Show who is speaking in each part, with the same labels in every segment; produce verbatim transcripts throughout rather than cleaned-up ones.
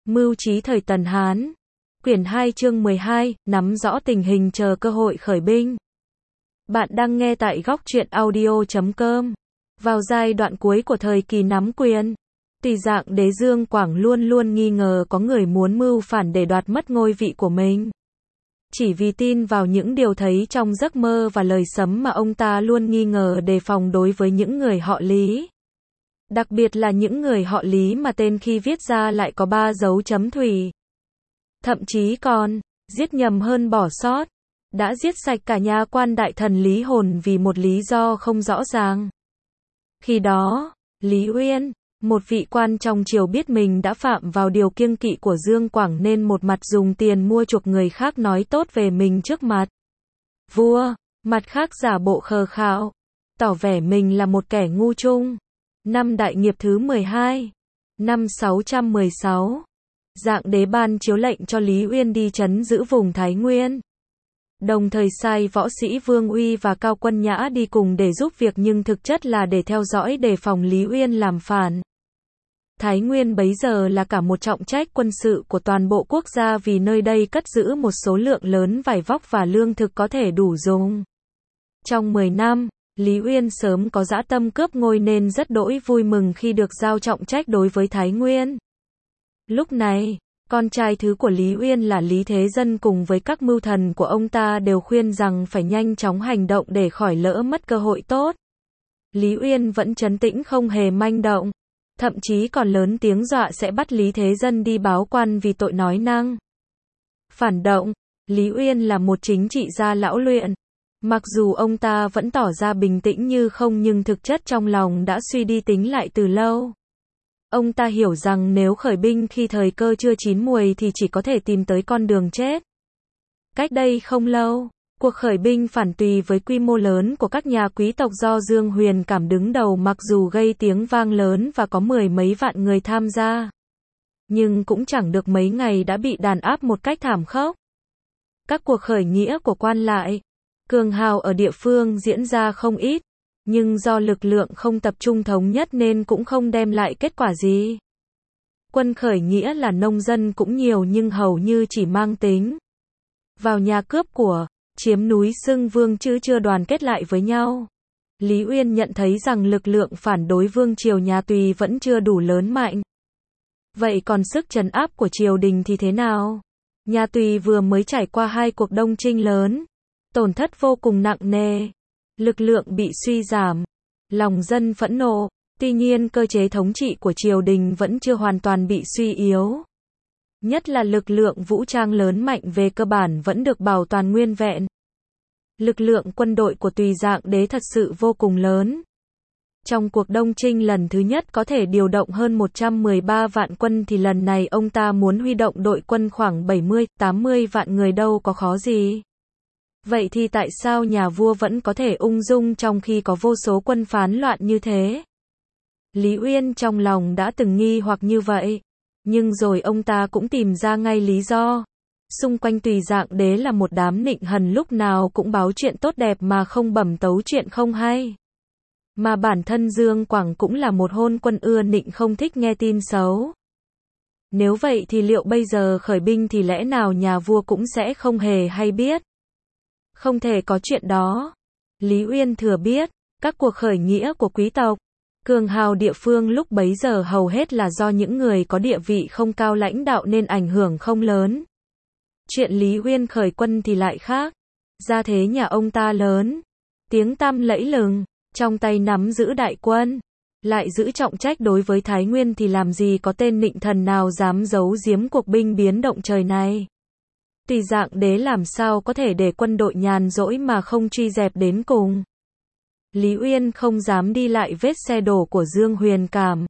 Speaker 1: Mưu trí thời Tần Hán. Quyển hai chương mười hai, nắm rõ tình hình chờ cơ hội khởi binh. Bạn đang nghe tại góc truyện audio chấm com. Vào giai đoạn cuối của thời kỳ nắm quyền, Tùy Dạng Đế Dương Quảng luôn luôn nghi ngờ có người muốn mưu phản để đoạt mất ngôi vị của mình. Chỉ vì tin vào những điều thấy trong giấc mơ và lời sấm mà ông ta luôn nghi ngờ đề phòng đối với những người họ Lý. Đặc biệt là những người họ Lý mà tên khi viết ra lại có ba dấu chấm thủy. Thậm chí còn giết nhầm hơn bỏ sót, đã giết sạch cả nhà quan đại thần Lý Hồn vì một lý do không rõ ràng. Khi đó, Lý Uyên, một vị quan trong triều biết mình đã phạm vào điều kiêng kỵ của Dương Quảng nên một mặt dùng tiền mua chuộc người khác nói tốt về mình trước mặt vua, mặt khác giả bộ khờ khạo, tỏ vẻ mình là một kẻ ngu trung. Năm Đại Nghiệp thứ mười hai, năm sáu trăm mười sáu, Dạng Đế ban chiếu lệnh cho Lý Uyên đi trấn giữ vùng Thái Nguyên. Đồng thời sai võ sĩ Vương Uy và Cao Quân Nhã đi cùng để giúp việc nhưng thực chất là để theo dõi đề phòng Lý Uyên làm phản. Thái Nguyên bấy giờ là cả một trọng trách quân sự của toàn bộ quốc gia vì nơi đây cất giữ một số lượng lớn vải vóc và lương thực có thể đủ dùng. Trong mười năm, Lý Uyên sớm có dã tâm cướp ngôi nên rất đỗi vui mừng khi được giao trọng trách đối với Thái Nguyên. Lúc này, con trai thứ của Lý Uyên là Lý Thế Dân cùng với các mưu thần của ông ta đều khuyên rằng phải nhanh chóng hành động để khỏi lỡ mất cơ hội tốt. Lý Uyên vẫn trấn tĩnh không hề manh động, thậm chí còn lớn tiếng dọa sẽ bắt Lý Thế Dân đi báo quan vì tội nói năng phản động. Lý Uyên là một chính trị gia lão luyện. Mặc dù ông ta vẫn tỏ ra bình tĩnh như không nhưng thực chất trong lòng đã suy đi tính lại từ lâu. Ông ta hiểu rằng nếu khởi binh khi thời cơ chưa chín muồi thì chỉ có thể tìm tới con đường chết. Cách đây không lâu, cuộc khởi binh phản Tùy với quy mô lớn của các nhà quý tộc do Dương Huyền Cảm đứng đầu mặc dù gây tiếng vang lớn và có mười mấy vạn người tham gia, nhưng cũng chẳng được mấy ngày đã bị đàn áp một cách thảm khốc. Các cuộc khởi nghĩa của quan lại, cường hào ở địa phương diễn ra không ít, nhưng do lực lượng không tập trung thống nhất nên cũng không đem lại kết quả gì. Quân khởi nghĩa là nông dân cũng nhiều nhưng hầu như chỉ mang tính vào nhà cướp của, chiếm núi xưng vương chứ chưa đoàn kết lại với nhau. Lý Uyên nhận thấy rằng lực lượng phản đối vương triều nhà Tùy vẫn chưa đủ lớn mạnh. Vậy còn sức trấn áp của triều đình thì thế nào? Nhà Tùy vừa mới trải qua hai cuộc đông chinh lớn, tổn thất vô cùng nặng nề. Lực lượng bị suy giảm, lòng dân phẫn nộ, tuy nhiên cơ chế thống trị của triều đình vẫn chưa hoàn toàn bị suy yếu. Nhất là lực lượng vũ trang lớn mạnh về cơ bản vẫn được bảo toàn nguyên vẹn. Lực lượng quân đội của Tùy Dạng Đế thật sự vô cùng lớn. Trong cuộc đông chinh lần thứ nhất có thể điều động hơn một trăm mười ba vạn quân thì lần này ông ta muốn huy động đội quân khoảng bảy mươi, tám mươi vạn người đâu có khó gì. Vậy thì tại sao nhà vua vẫn có thể ung dung trong khi có vô số quân phán loạn như thế? Lý Uyên trong lòng đã từng nghi hoặc như vậy, nhưng rồi ông ta cũng tìm ra ngay lý do. Xung quanh Tùy Dạng Đế là một đám nịnh hần lúc nào cũng báo chuyện tốt đẹp mà không bẩm tấu chuyện không hay. Mà bản thân Dương Quảng cũng là một hôn quân ưa nịnh không thích nghe tin xấu. Nếu vậy thì liệu bây giờ khởi binh thì lẽ nào nhà vua cũng sẽ không hề hay biết? Không thể có chuyện đó. Lý Uyên thừa biết, các cuộc khởi nghĩa của quý tộc, cường hào địa phương lúc bấy giờ hầu hết là do những người có địa vị không cao lãnh đạo nên ảnh hưởng không lớn. Chuyện Lý Uyên khởi quân thì lại khác. Gia thế nhà ông ta lớn, tiếng tăm lẫy lừng, trong tay nắm giữ đại quân, lại giữ trọng trách đối với Thái Nguyên thì làm gì có tên nịnh thần nào dám giấu giếm cuộc binh biến động trời này. Tùy Dạng Đế làm sao có thể để quân đội nhàn rỗi mà không truy dẹp đến cùng. Lý Uyên không dám đi lại vết xe đổ của Dương Huyền Cảm.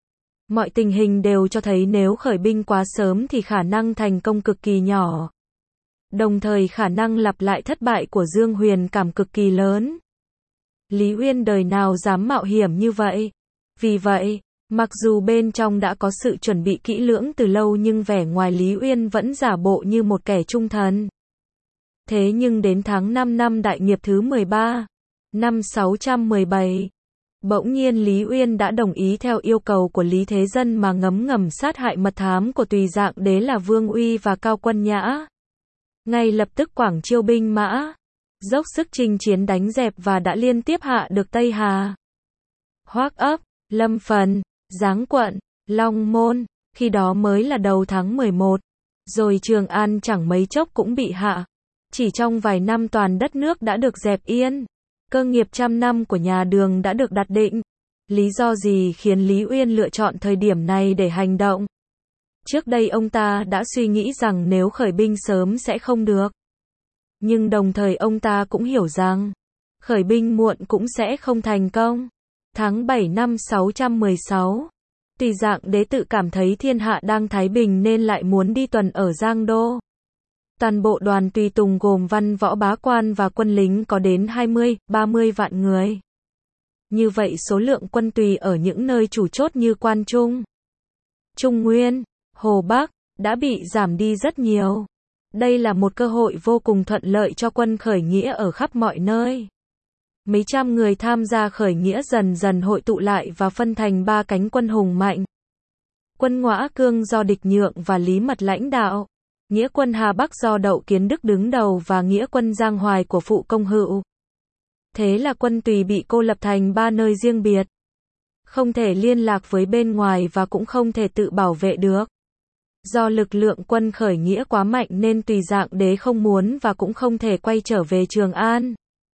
Speaker 1: Mọi tình hình đều cho thấy nếu khởi binh quá sớm thì khả năng thành công cực kỳ nhỏ. Đồng thời khả năng lặp lại thất bại của Dương Huyền Cảm cực kỳ lớn. Lý Uyên đời nào dám mạo hiểm như vậy. Vì vậy, mặc dù bên trong đã có sự chuẩn bị kỹ lưỡng từ lâu nhưng vẻ ngoài Lý Uyên vẫn giả bộ như một kẻ trung thần. Thế nhưng đến tháng năm năm Đại Nghiệp thứ mười ba, năm sáu trăm mười bảy, Bỗng nhiên Lý Uyên đã đồng ý theo yêu cầu của Lý Thế Dân mà ngấm ngầm sát hại mật thám của Tùy Dạng Đế là Vương Uy và Cao Quân Nhã. Ngay lập tức quảng chiêu binh mã, dốc sức chinh chiến đánh dẹp và đã liên tiếp hạ được Tây Hà, Hoác Ấp, Lâm Phần, Giáng Quận, Long Môn, khi đó mới là đầu tháng mười một, rồi Trường An chẳng mấy chốc cũng bị hạ. Chỉ trong vài năm toàn đất nước đã được dẹp yên. Cơ nghiệp trăm năm của nhà Đường đã được đặt định. Lý do gì khiến Lý Uyên lựa chọn thời điểm này để hành động? Trước đây ông ta đã suy nghĩ rằng nếu khởi binh sớm sẽ không được. Nhưng đồng thời ông ta cũng hiểu rằng, khởi binh muộn cũng sẽ không thành công. Tháng bảy năm sáu trăm mười sáu, Tùy Dạng Đế tự cảm thấy thiên hạ đang thái bình nên lại muốn đi tuần ở Giang Đô. Toàn bộ đoàn tùy tùng gồm văn võ bá quan và quân lính có đến hai mươi, ba mươi vạn người. Như vậy số lượng quân tùy ở những nơi chủ chốt như Quan Trung, Trung Nguyên, Hồ Bắc đã bị giảm đi rất nhiều. Đây là một cơ hội vô cùng thuận lợi cho quân khởi nghĩa ở khắp mọi nơi. Mấy trăm người tham gia khởi nghĩa dần dần hội tụ lại và phân thành ba cánh quân hùng mạnh. Quân Ngõa Cương do Địch Nhượng và Lý Mật lãnh đạo, Nghĩa quân Hà Bắc do Đậu Kiến Đức đứng đầu và Nghĩa quân Giang Hoài của Phụ Công Hữu. Thế là quân tùy bị cô lập thành ba nơi riêng biệt. Không thể liên lạc với bên ngoài và cũng không thể tự bảo vệ được. Do lực lượng quân khởi nghĩa quá mạnh nên Tùy Dạng Đế không muốn và cũng không thể quay trở về Trường An.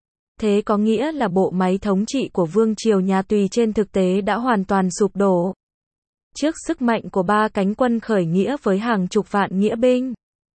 Speaker 1: Thế có nghĩa là bộ máy thống trị của vương triều nhà Tùy trên thực tế đã hoàn toàn sụp đổ. Trước sức mạnh của ba cánh quân khởi nghĩa với hàng chục vạn nghĩa binh,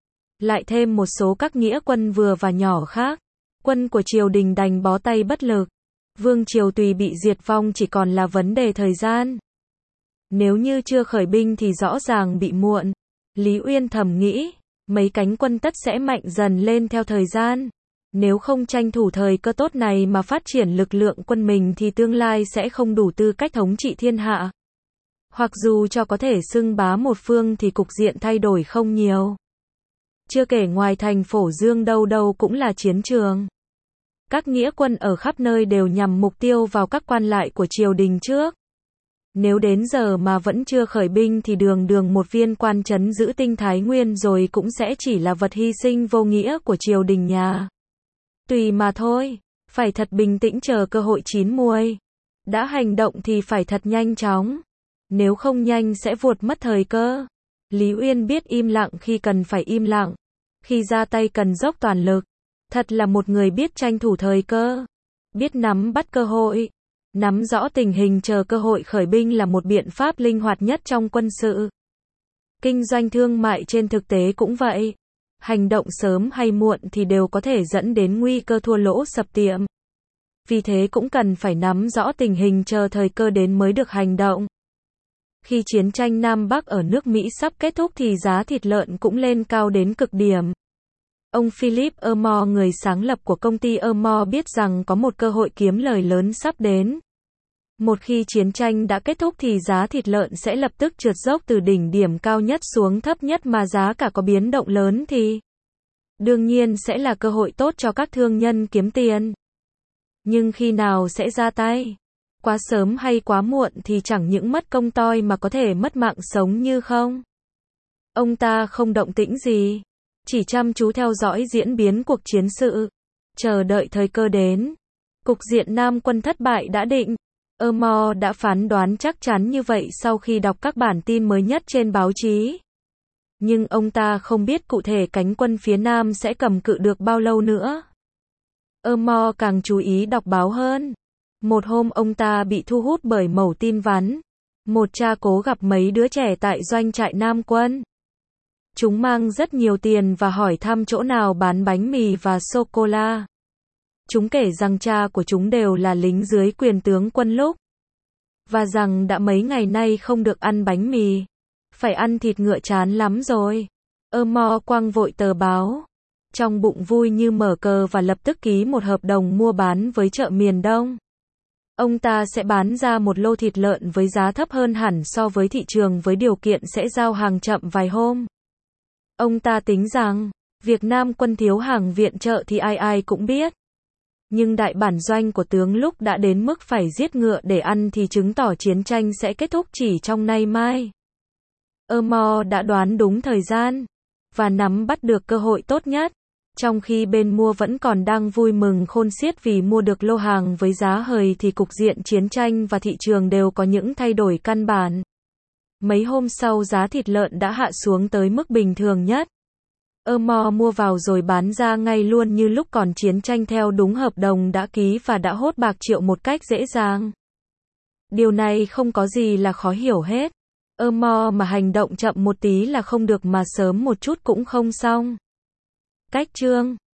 Speaker 1: lại thêm một số các nghĩa quân vừa và nhỏ khác, quân của triều đình đành bó tay bất lực. Vương triều Tùy bị diệt vong chỉ còn là vấn đề thời gian. Nếu như chưa khởi binh thì rõ ràng bị muộn. Lý Uyên thầm nghĩ, mấy cánh quân tất sẽ mạnh dần lên theo thời gian. Nếu không tranh thủ thời cơ tốt này mà phát triển lực lượng quân mình thì tương lai sẽ không đủ tư cách thống trị thiên hạ. Hoặc dù cho có thể xưng bá một phương thì cục diện thay đổi không nhiều. Chưa kể ngoài thành Phổ Dương đâu đâu cũng là chiến trường. Các nghĩa quân ở khắp nơi đều nhằm mục tiêu vào các quan lại của triều đình trước. Nếu đến giờ mà vẫn chưa khởi binh thì đường đường một viên quan trấn giữ Tinh Thái Nguyên rồi cũng sẽ chỉ là vật hy sinh vô nghĩa của triều đình nhà Tùy mà thôi. Phải thật bình tĩnh chờ cơ hội chín muồi. Đã hành động thì phải thật nhanh chóng. Nếu không nhanh sẽ vuột mất thời cơ. Lý Uyên biết im lặng khi cần phải im lặng. Khi ra tay cần dốc toàn lực. Thật là một người biết tranh thủ thời cơ. Biết nắm bắt cơ hội. Nắm rõ tình hình chờ cơ hội khởi binh là một biện pháp linh hoạt nhất trong quân sự. Kinh doanh thương mại trên thực tế cũng vậy. Hành động sớm hay muộn thì đều có thể dẫn đến nguy cơ thua lỗ sập tiệm. Vì thế cũng cần phải nắm rõ tình hình chờ thời cơ đến mới được hành động. Khi chiến tranh Nam Bắc ở nước Mỹ sắp kết thúc thì giá thịt lợn cũng lên cao đến cực điểm. Ông Philip Ermore, người sáng lập của công ty Ermore, biết rằng có một cơ hội kiếm lời lớn sắp đến. Một khi chiến tranh đã kết thúc thì giá thịt lợn sẽ lập tức trượt dốc từ đỉnh điểm cao nhất xuống thấp nhất mà giá cả có biến động lớn thì đương nhiên sẽ là cơ hội tốt cho các thương nhân kiếm tiền. Nhưng khi nào sẽ ra tay? Quá sớm hay quá muộn thì chẳng những mất công toi mà có thể mất mạng sống như không. Ông ta không động tĩnh gì, chỉ chăm chú theo dõi diễn biến cuộc chiến sự, chờ đợi thời cơ đến. Cục diện Nam quân thất bại đã định. Ermore đã phán đoán chắc chắn như vậy sau khi đọc các bản tin mới nhất trên báo chí. Nhưng ông ta không biết cụ thể cánh quân phía Nam sẽ cầm cự được bao lâu nữa. Ermore càng chú ý đọc báo hơn. Một hôm ông ta bị thu hút bởi mẩu tin vắn. Một cha cố gặp mấy đứa trẻ tại doanh trại Nam quân. Chúng mang rất nhiều tiền và hỏi thăm chỗ nào bán bánh mì và sô-cô-la. Chúng kể rằng cha của chúng đều là lính dưới quyền tướng quân lúc. Và rằng đã mấy ngày nay không được ăn bánh mì. Phải ăn thịt ngựa chán lắm rồi. Ermore quăng vội tờ báo. Trong bụng vui như mở cờ và lập tức ký một hợp đồng mua bán với chợ miền Đông. Ông ta sẽ bán ra một lô thịt lợn với giá thấp hơn hẳn so với thị trường với điều kiện sẽ giao hàng chậm vài hôm. Ông ta tính rằng, việc Nam quân thiếu hàng viện trợ thì ai ai cũng biết. Nhưng đại bản doanh của tướng lúc đã đến mức phải giết ngựa để ăn thì chứng tỏ chiến tranh sẽ kết thúc chỉ trong nay mai. Ơ-mo đã đoán đúng thời gian và nắm bắt được cơ hội tốt nhất. Trong khi bên mua vẫn còn đang vui mừng khôn xiết vì mua được lô hàng với giá hời thì cục diện chiến tranh và thị trường đều có những thay đổi căn bản. Mấy hôm sau giá thịt lợn đã hạ xuống tới mức bình thường nhất. Ơ-mo mua vào rồi bán ra ngay luôn như lúc còn chiến tranh theo đúng hợp đồng đã ký và đã hốt bạc triệu một cách dễ dàng. Điều này không có gì là khó hiểu hết. Ơ-mo mà hành động chậm một tí là không được mà sớm một chút cũng không xong. Cách chương